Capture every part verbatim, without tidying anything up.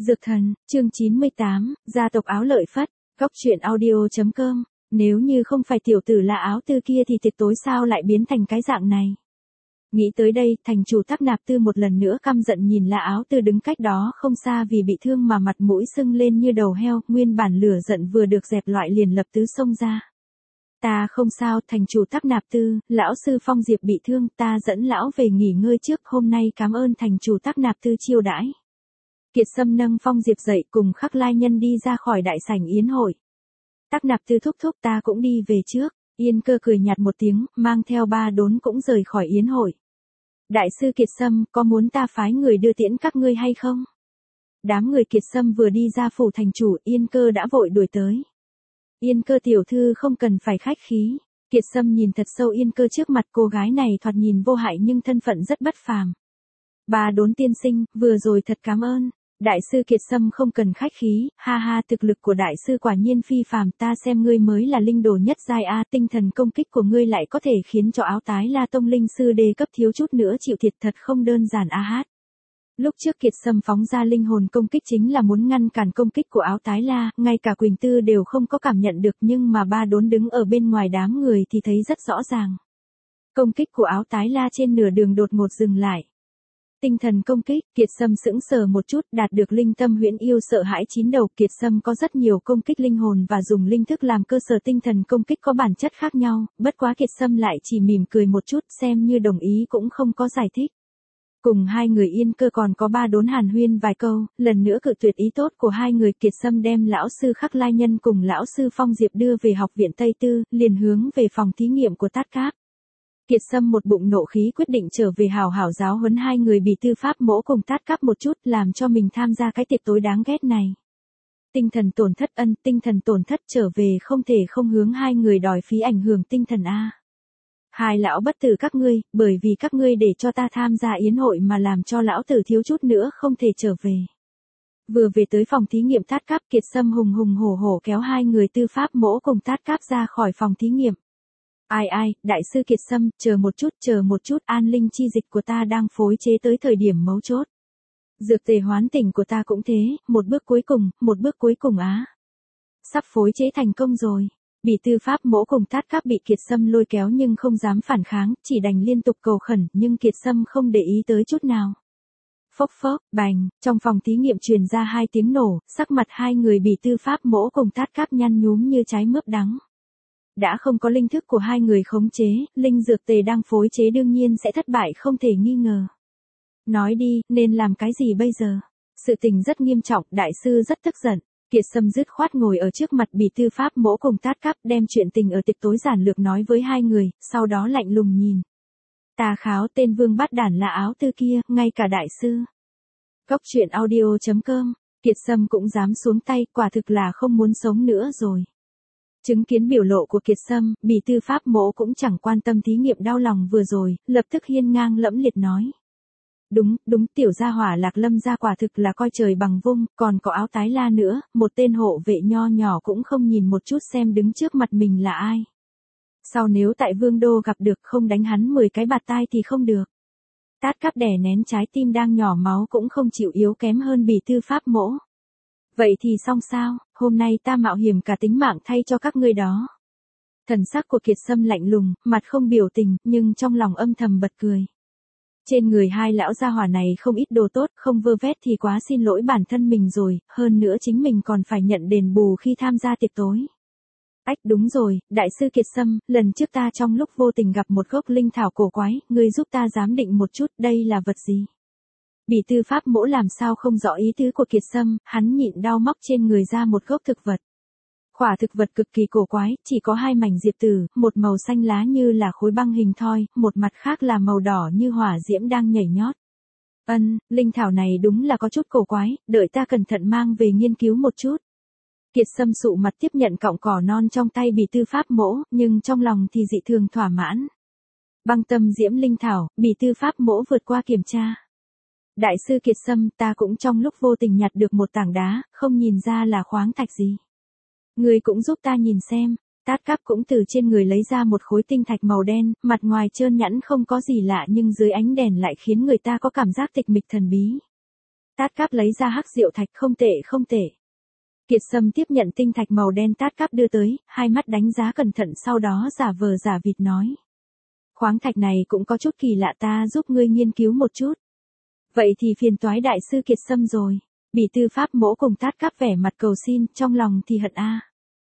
Dược thần, chương chín mươi tám, gia tộc áo lợi phất, góc truyện audio.com, nếu như không phải tiểu tử là áo tư kia thì tiệc tối sao lại biến thành cái dạng này. Nghĩ tới đây, thành chủ Tắc Nạp Tư một lần nữa căm giận nhìn là áo tư đứng cách đó không xa vì bị thương mà mặt mũi sưng lên như đầu heo, nguyên bản lửa giận vừa được dẹp loại liền lập tứ xông ra. Ta không sao, thành chủ Tắc Nạp Tư, lão sư Phong Diệp bị thương, ta dẫn lão về nghỉ ngơi trước, hôm nay cảm ơn thành chủ Tắc Nạp Tư chiêu đãi. Kiệt Sâm nâng Phong Diệp dậy cùng Khắc Lai Nhân đi ra khỏi đại sảnh yến hội. Tắc Nạp Tư thúc thúc ta cũng đi về trước, Yên Cơ cười nhạt một tiếng, mang theo ba đốn cũng rời khỏi yến hội. Đại sư Kiệt Sâm, có muốn ta phái người đưa tiễn các ngươi hay không? Đám người Kiệt Sâm vừa đi ra phủ thành chủ, Yên Cơ đã vội đuổi tới. Yên Cơ tiểu thư không cần phải khách khí. Kiệt Sâm nhìn thật sâu Yên Cơ trước mặt, cô gái này thoạt nhìn vô hại nhưng thân phận rất bất phàm. Ba đốn tiên sinh, vừa rồi thật cảm ơn. Đại sư Kiệt Sâm không cần khách khí, ha ha, thực lực của đại sư quả nhiên phi phàm, ta xem ngươi mới là linh đồ nhất giai a, tinh thần công kích của ngươi lại có thể khiến cho Áo Tái La Tông linh sư đề cấp thiếu chút nữa chịu thiệt, thật không đơn giản a hát. Lúc trước Kiệt Sâm phóng ra linh hồn công kích chính là muốn ngăn cản công kích của Áo Tái La, ngay cả Quỳnh Tư đều không có cảm nhận được, nhưng mà ba đốn đứng ở bên ngoài đám người thì thấy rất rõ ràng. Công kích của Áo Tái La trên nửa đường đột ngột dừng lại. Tinh thần công kích, Kiệt Sâm sững sờ một chút, đạt được linh tâm huyễn yêu sợ hãi chín đầu. Kiệt Sâm có rất nhiều công kích linh hồn và dùng linh thức làm cơ sở, tinh thần công kích có bản chất khác nhau, bất quá Kiệt Sâm lại chỉ mỉm cười một chút, xem như đồng ý cũng không có giải thích. Cùng hai người Yên Cơ còn có ba đốn hàn huyên vài câu, lần nữa cự tuyệt ý tốt của hai người. Kiệt Sâm đem lão sư Khắc Lai Nhân cùng lão sư Phong Diệp đưa về học viện Tây Tư, liền hướng về phòng thí nghiệm của Tát Cáp. Kiệt Sâm một bụng nộ khí quyết định trở về hào hảo giáo huấn hai người bị tư pháp mỗ cùng Tát Cáp một chút, làm cho mình tham gia cái tiệc tối đáng ghét này. Tinh thần tổn thất ân, tinh thần tổn thất trở về không thể không hướng hai người đòi phí ảnh hưởng tinh thần a. Hai lão bất tử các ngươi, bởi vì các ngươi để cho ta tham gia yến hội mà làm cho lão tử thiếu chút nữa không thể trở về. Vừa về tới phòng thí nghiệm Tát Cáp, Kiệt Sâm hùng hùng hổ hổ kéo hai người tư pháp mỗ cùng Tát Cáp ra khỏi phòng thí nghiệm. Ai ai, đại sư Kiệt Sâm, chờ một chút, chờ một chút, an linh chi dịch của ta đang phối chế tới thời điểm mấu chốt. Dược tề hoán tỉnh của ta cũng thế, một bước cuối cùng, một bước cuối cùng á. Sắp phối chế thành công rồi. Bị tư pháp mỗ cùng Tát Cáp bị Kiệt Sâm lôi kéo nhưng không dám phản kháng, chỉ đành liên tục cầu khẩn, nhưng Kiệt Sâm không để ý tới chút nào. Phốc phốc, bành, trong phòng thí nghiệm truyền ra hai tiếng nổ, sắc mặt hai người bị tư pháp mỗ cùng Tát Cáp nhăn nhúm như trái mướp đắng. Đã không có linh thức của hai người khống chế, linh dược tề đang phối chế đương nhiên sẽ thất bại không thể nghi ngờ. Nói đi, nên làm cái gì bây giờ? Sự tình rất nghiêm trọng, đại sư rất tức giận. Kiệt Sâm dứt khoát ngồi ở trước mặt bị tư pháp mỗ cùng Tát Cáp, đem chuyện tình ở tiệc tối giản lược nói với hai người, sau đó lạnh lùng nhìn. Tà kháo, tên vương bát đản là áo tư kia, ngay cả đại sư. Góc truyện audio.com, Kiệt Sâm cũng dám xuống tay, quả thực là không muốn sống nữa rồi. Chứng kiến biểu lộ của Kiệt Sâm, bị tư pháp mỗ cũng chẳng quan tâm thí nghiệm đau lòng vừa rồi, lập tức hiên ngang lẫm liệt nói. Đúng, đúng, tiểu gia hỏa Lạc Lâm gia quả thực là coi trời bằng vung, còn có Áo Tái La nữa, một tên hộ vệ nho nhỏ cũng không nhìn một chút xem đứng trước mặt mình là ai. Sau nếu tại Vương Đô gặp được không đánh hắn mười cái bạt tai thì không được. Tát Cáp đè nén trái tim đang nhỏ máu cũng không chịu yếu kém hơn bị tư pháp mỗ. Vậy thì xong sao, hôm nay ta mạo hiểm cả tính mạng thay cho các ngươi đó. Thần sắc của Kiệt Sâm lạnh lùng, mặt không biểu tình, nhưng trong lòng âm thầm bật cười. Trên người hai lão gia hỏa này không ít đồ tốt, không vơ vét thì quá xin lỗi bản thân mình rồi, hơn nữa chính mình còn phải nhận đền bù khi tham gia tiệc tối. Ách đúng rồi, đại sư Kiệt Sâm, lần trước ta trong lúc vô tình gặp một gốc linh thảo cổ quái, ngươi giúp ta giám định một chút đây là vật gì. Bị tư pháp mỗ làm sao không rõ ý tứ của Kiệt Sâm, hắn nhịn đau móc trên người ra một gốc thực vật. Quả thực vật cực kỳ cổ quái, chỉ có hai mảnh diệp tử, một màu xanh lá như là khối băng hình thoi, một mặt khác là màu đỏ như hỏa diễm đang nhảy nhót. Ân, linh thảo này đúng là có chút cổ quái, đợi ta cẩn thận mang về nghiên cứu một chút. Kiệt Sâm sụ mặt tiếp nhận cọng cỏ non trong tay bị tư pháp mỗ, nhưng trong lòng thì dị thường thỏa mãn. Băng tâm diễm linh thảo, bị tư pháp mỗ vượt qua kiểm tra. Đại sư Kiệt Sâm, ta cũng trong lúc vô tình nhặt được một tảng đá, không nhìn ra là khoáng thạch gì. Người cũng giúp ta nhìn xem. Tát Cáp cũng từ trên người lấy ra một khối tinh thạch màu đen, mặt ngoài trơn nhẵn không có gì lạ nhưng dưới ánh đèn lại khiến người ta có cảm giác tịch mịch thần bí. Tát Cáp lấy ra hắc diệu thạch, không tệ không tệ. Kiệt Sâm tiếp nhận tinh thạch màu đen Tát Cáp đưa tới, hai mắt đánh giá cẩn thận sau đó giả vờ giả vịt nói. Khoáng thạch này cũng có chút kỳ lạ, ta giúp ngươi nghiên cứu một chút. Vậy thì phiền toái đại sư Kiệt Sâm rồi. Bỉ Tư Pháp Mỗ cùng Tát Cáp vẻ mặt cầu xin, trong lòng thì hận a.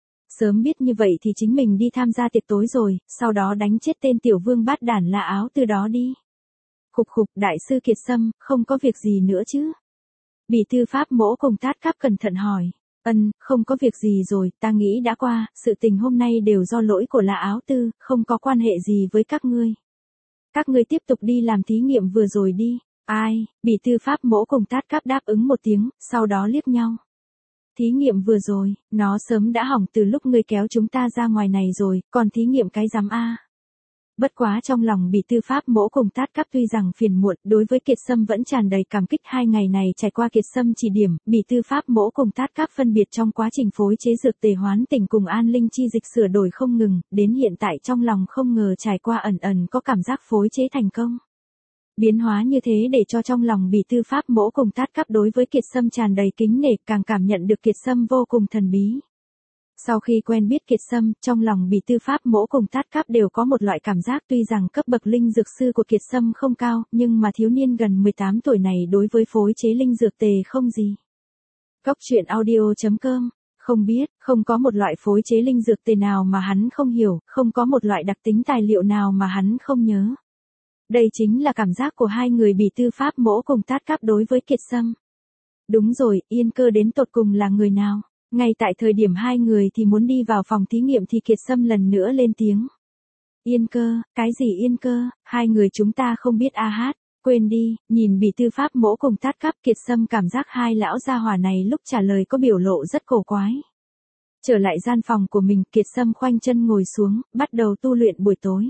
Sớm biết như vậy thì chính mình đi tham gia tiệc tối rồi, sau đó đánh chết tên tiểu vương bát đản là áo từ đó đi. Khục khục, đại sư Kiệt Sâm, không có việc gì nữa chứ? Bỉ Tư Pháp Mỗ cùng Tát Cáp cẩn thận hỏi. Ân, không có việc gì rồi, ta nghĩ đã qua, sự tình hôm nay đều do lỗi của là áo tư, không có quan hệ gì với các ngươi. Các ngươi tiếp tục đi làm thí nghiệm vừa rồi đi. Ai? Bỉ Tư Pháp Mỗ cùng Tát Cáp đáp ứng một tiếng, sau đó liếc nhau. Thí nghiệm vừa rồi, nó sớm đã hỏng từ lúc ngươi kéo chúng ta ra ngoài này rồi, còn thí nghiệm cái rắm a. Bất quá trong lòng Bỉ Tư Pháp Mỗ cùng Tát Cáp tuy rằng phiền muộn, đối với Kiệt Sâm vẫn tràn đầy cảm kích. Hai ngày này trải qua Kiệt Sâm chỉ điểm, Bỉ Tư Pháp Mỗ cùng Tát Cáp phân biệt trong quá trình phối chế dược tề hoán tỉnh cùng an linh chi dịch sửa đổi không ngừng, đến hiện tại trong lòng không ngờ trải qua ẩn ẩn có cảm giác phối chế thành công. Biến hóa như thế để cho trong lòng Bỉ Tư Pháp Mỗ cùng Tát Cáp đối với Kiệt Sâm tràn đầy kính nể, càng cảm nhận được Kiệt Sâm vô cùng thần bí. Sau khi quen biết Kiệt Sâm, trong lòng Bỉ Tư Pháp Mỗ cùng Tát Cáp đều có một loại cảm giác, tuy rằng cấp bậc linh dược sư của Kiệt Sâm không cao, nhưng mà thiếu niên gần mười tám tuổi này đối với phối chế linh dược tề không gì. Cốc truyện audio chấm com, không biết, không có một loại phối chế linh dược tề nào mà hắn không hiểu, không có một loại đặc tính tài liệu nào mà hắn không nhớ. Đây chính là cảm giác của hai người Bỉ Tư Pháp Mỗ cùng Tát Cáp đối với Kiệt Sâm. Đúng rồi, Yên Cơ đến tột cùng là người nào? Ngay tại thời điểm hai người thì muốn đi vào phòng thí nghiệm thì Kiệt Sâm lần nữa lên tiếng. Yên Cơ, cái gì Yên Cơ, hai người chúng ta không biết a hát, quên đi, nhìn Bỉ Tư Pháp Mỗ cùng Tát Cáp, Kiệt Sâm cảm giác hai lão gia hỏa này lúc trả lời có biểu lộ rất cổ quái. Trở lại gian phòng của mình, Kiệt Sâm khoanh chân ngồi xuống, bắt đầu tu luyện buổi tối.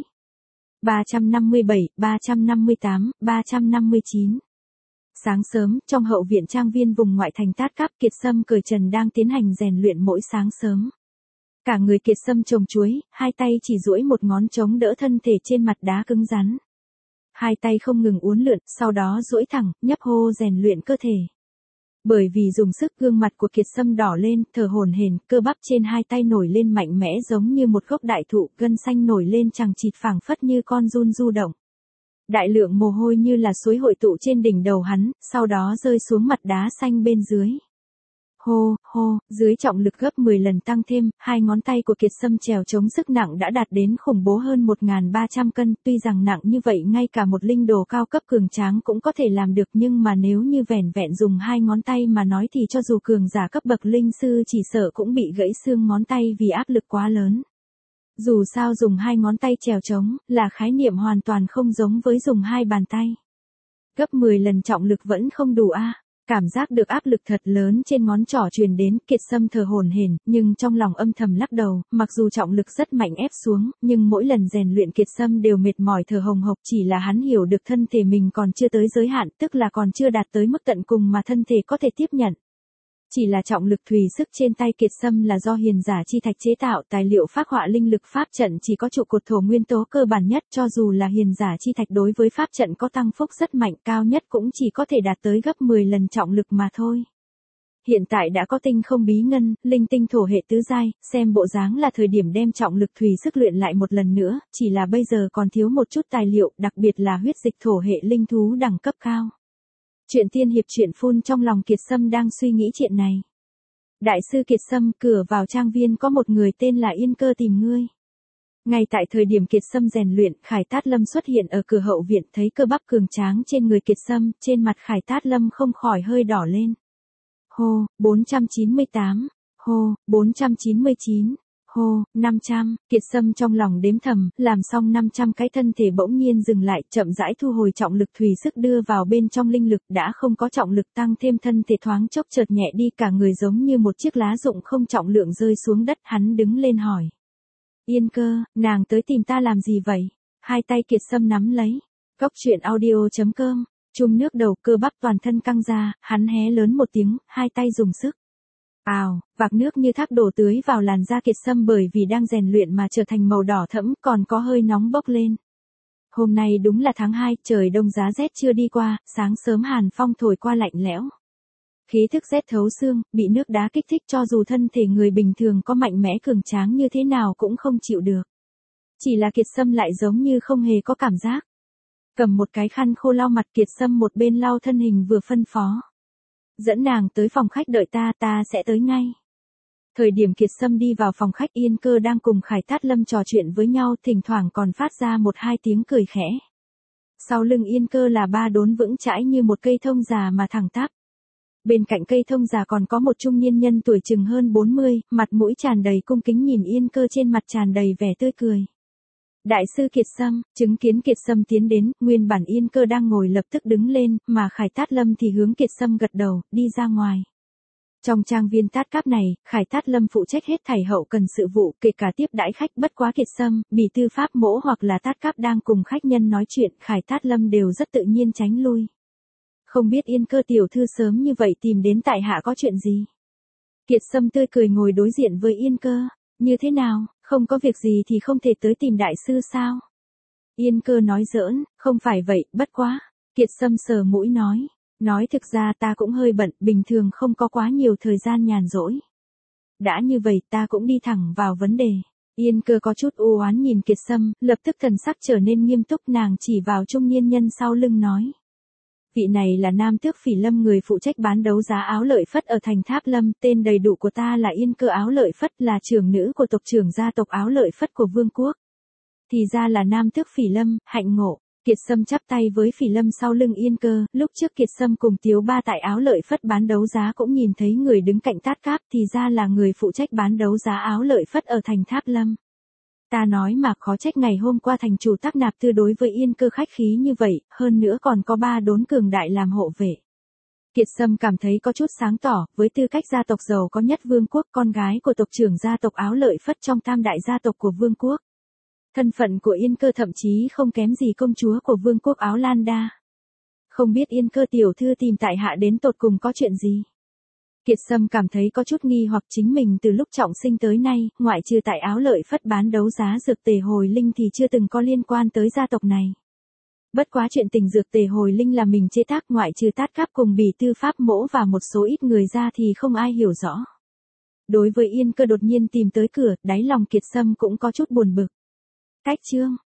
ba trăm năm mươi bảy, ba trăm năm mươi tám, ba trăm năm mươi chín. Sáng sớm, trong hậu viện trang viên vùng ngoại thành Tát Cáp, Kiệt Sâm cởi trần đang tiến hành rèn luyện mỗi sáng sớm. Cả người Kiệt Sâm trồng chuối, hai tay chỉ duỗi một ngón chống đỡ thân thể trên mặt đá cứng rắn. Hai tay không ngừng uốn lượn, sau đó duỗi thẳng, nhấp hô rèn luyện cơ thể. Bởi vì dùng sức, gương mặt của Kiệt Sâm đỏ lên, thở hổn hển, cơ bắp trên hai tay nổi lên mạnh mẽ giống như một gốc đại thụ, gân xanh nổi lên chằng chịt phảng phất như con giun du động. Đại lượng mồ hôi như là suối hội tụ trên đỉnh đầu hắn, sau đó rơi xuống mặt đá xanh bên dưới. Hô, hô, dưới trọng lực gấp mười lần tăng thêm, hai ngón tay của Kiệt Sâm trèo chống sức nặng đã đạt đến khủng bố hơn một nghìn ba trăm cân, tuy rằng nặng như vậy ngay cả một linh đồ cao cấp cường tráng cũng có thể làm được, nhưng mà nếu như vẻn vẹn dùng hai ngón tay mà nói thì cho dù cường giả cấp bậc linh sư chỉ sợ cũng bị gãy xương ngón tay vì áp lực quá lớn. Dù sao dùng hai ngón tay trèo chống, là khái niệm hoàn toàn không giống với dùng hai bàn tay. Gấp mười lần trọng lực vẫn không đủ a. Cảm giác được áp lực thật lớn trên ngón trỏ truyền đến, Kiệt Sâm thở hổn hển, nhưng trong lòng âm thầm lắc đầu, mặc dù trọng lực rất mạnh ép xuống, nhưng mỗi lần rèn luyện Kiệt Sâm đều mệt mỏi thở hồng hộc, chỉ là hắn hiểu được thân thể mình còn chưa tới giới hạn, tức là còn chưa đạt tới mức tận cùng mà thân thể có thể tiếp nhận. Chỉ là trọng lực thùy sức trên tay Kiệt Sâm là do hiền giả chi thạch chế tạo, tài liệu phác họa linh lực pháp trận chỉ có trụ cột thổ nguyên tố cơ bản nhất, cho dù là hiền giả chi thạch đối với pháp trận có tăng phúc rất mạnh, cao nhất cũng chỉ có thể đạt tới gấp mười lần trọng lực mà thôi. Hiện tại đã có tinh không bí ngân, linh tinh thổ hệ tứ giai, xem bộ dáng là thời điểm đem trọng lực thùy sức luyện lại một lần nữa, chỉ là bây giờ còn thiếu một chút tài liệu, đặc biệt là huyết dịch thổ hệ linh thú đẳng cấp cao. Chuyện tiên hiệp truyện phun trong lòng Kiệt Sâm đang suy nghĩ chuyện này. Đại sư Kiệt Sâm, cửa vào trang viên có một người tên là Yên Cơ tìm ngươi. Ngay tại thời điểm Kiệt Sâm rèn luyện, Khải Tát Lâm xuất hiện ở cửa hậu viện, thấy cơ bắp cường tráng trên người Kiệt Sâm, trên mặt Khải Tát Lâm không khỏi hơi đỏ lên. Hô, bốn trăm chín mươi tám, hô, bốn trăm chín mươi chín. Hô, năm trăm, Kiệt Sâm trong lòng đếm thầm, làm xong năm trăm cái thân thể bỗng nhiên dừng lại, chậm rãi thu hồi trọng lực thùy sức đưa vào bên trong linh lực, đã không có trọng lực tăng thêm thân thể thoáng chốc chợt nhẹ đi, cả người giống như một chiếc lá rụng không trọng lượng rơi xuống đất, hắn đứng lên hỏi. Yên Cơ, nàng tới tìm ta làm gì vậy? Hai tay Kiệt Sâm nắm lấy. Cốc truyện audio chấm com, chum nước đầu, cơ bắp toàn thân căng ra, hắn hé lớn một tiếng, hai tay dùng sức. Ào, vạc nước như thác đổ tưới vào làn da Kiệt Sâm bởi vì đang rèn luyện mà trở thành màu đỏ thẫm, còn có hơi nóng bốc lên. Hôm nay đúng là tháng hai, trời đông giá rét chưa đi qua, sáng sớm hàn phong thổi qua lạnh lẽo. Khí thức rét thấu xương, bị nước đá kích thích cho dù thân thể người bình thường có mạnh mẽ cường tráng như thế nào cũng không chịu được. Chỉ là Kiệt Sâm lại giống như không hề có cảm giác. Cầm một cái khăn khô lau mặt, Kiệt Sâm một bên lau thân hình vừa phân phó. Dẫn nàng tới phòng khách đợi ta, ta sẽ tới ngay. Thời điểm Kiệt Sâm đi vào phòng khách, Yên Cơ đang cùng Khải Thát Lâm trò chuyện với nhau, thỉnh thoảng còn phát ra một hai tiếng cười khẽ. Sau lưng Yên Cơ là ba đốn vững chãi như một cây thông già mà thẳng tắp. Bên cạnh cây thông già còn có một trung niên nhân tuổi chừng hơn bốn mươi, mặt mũi tràn đầy cung kính nhìn Yên Cơ, trên mặt tràn đầy vẻ tươi cười. Đại sư Kiệt Sâm. Chứng kiến Kiệt Sâm tiến đến, nguyên bản Yên Cơ đang ngồi lập tức đứng lên, mà Khải Thát Lâm thì hướng Kiệt Sâm gật đầu, đi ra ngoài. Trong trang viên Tát Cáp này, Khải Thát Lâm phụ trách hết thảy hậu cần sự vụ, kể cả tiếp đãi khách, bất quá Kiệt Sâm, Bỉ Tư Pháp Mỗ hoặc là Tát Cáp đang cùng khách nhân nói chuyện, Khải Thát Lâm đều rất tự nhiên tránh lui. Không biết Yên Cơ tiểu thư sớm như vậy tìm đến tại hạ có chuyện gì? Kiệt Sâm tươi cười ngồi đối diện với Yên Cơ, như thế nào, không có việc gì thì không thể tới tìm đại sư sao? Yên Cơ nói giỡn, không phải vậy, bất quá. Kiệt Sâm sờ mũi nói. Nói thực ra ta cũng hơi bận, bình thường không có quá nhiều thời gian nhàn rỗi. Đã như vậy ta cũng đi thẳng vào vấn đề. Yên Cơ có chút u oán nhìn Kiệt Sâm, lập tức thần sắc trở nên nghiêm túc, nàng chỉ vào trung niên nhân sau lưng nói. Vị này là Nam Tước Phỉ Lâm, người phụ trách bán đấu giá áo lợi phất ở thành Tháp Lâm, tên đầy đủ của ta là Yên Cơ Áo Lợi Phất, là trưởng nữ của tộc trưởng gia tộc Áo Lợi Phất của Vương quốc. Thì ra là Nam Tước Phỉ Lâm, hạnh ngộ. Kiệt Sâm chắp tay với Phỉ Lâm sau lưng Yên Cơ, lúc trước Kiệt Sâm cùng Tiếu Ba tại Áo Lợi Phất bán đấu giá cũng nhìn thấy người đứng cạnh Tát Cáp, thì ra là người phụ trách bán đấu giá Áo Lợi Phất ở thành Tháp Lâm. Ta nói mà khó trách ngày hôm qua thành chủ Tắc Nạp Tư đối với Yên Cơ khách khí như vậy, hơn nữa còn có ba đốn cường đại làm hộ vệ. Kiệt Sâm cảm thấy có chút sáng tỏ, với tư cách gia tộc giàu có nhất Vương quốc, con gái của tộc trưởng gia tộc Áo Lợi Phất trong tam đại gia tộc của Vương quốc. Thân phận của Yên Cơ thậm chí không kém gì công chúa của Vương quốc Áo Lan Đa. Không biết Yên Cơ tiểu thư tìm tại hạ đến tột cùng có chuyện gì? Kiệt Sâm cảm thấy có chút nghi hoặc, chính mình từ lúc trọng sinh tới nay, ngoại trừ tại Áo Lợi Phất bán đấu giá dược tề hồi linh thì chưa từng có liên quan tới gia tộc này. Bất quá chuyện tình dược tề hồi linh là mình chế tác, ngoại trừ Tát Cáp cùng Bỉ Tư Pháp Mỗ và một số ít người ra thì không ai hiểu rõ. Đối với Yên Cơ đột nhiên tìm tới cửa, đáy lòng Kiệt Sâm cũng có chút buồn bực. Cách chương